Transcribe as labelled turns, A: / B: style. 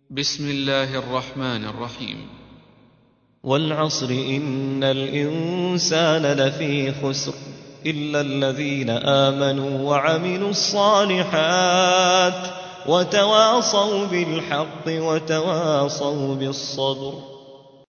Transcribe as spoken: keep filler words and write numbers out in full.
A: بسم الله الرحمن الرحيم.
B: والعصر إن الإنسان لفي خسر إلا الذين آمنوا وعملوا الصالحات وتواصوا بالحق وتواصوا بالصبر.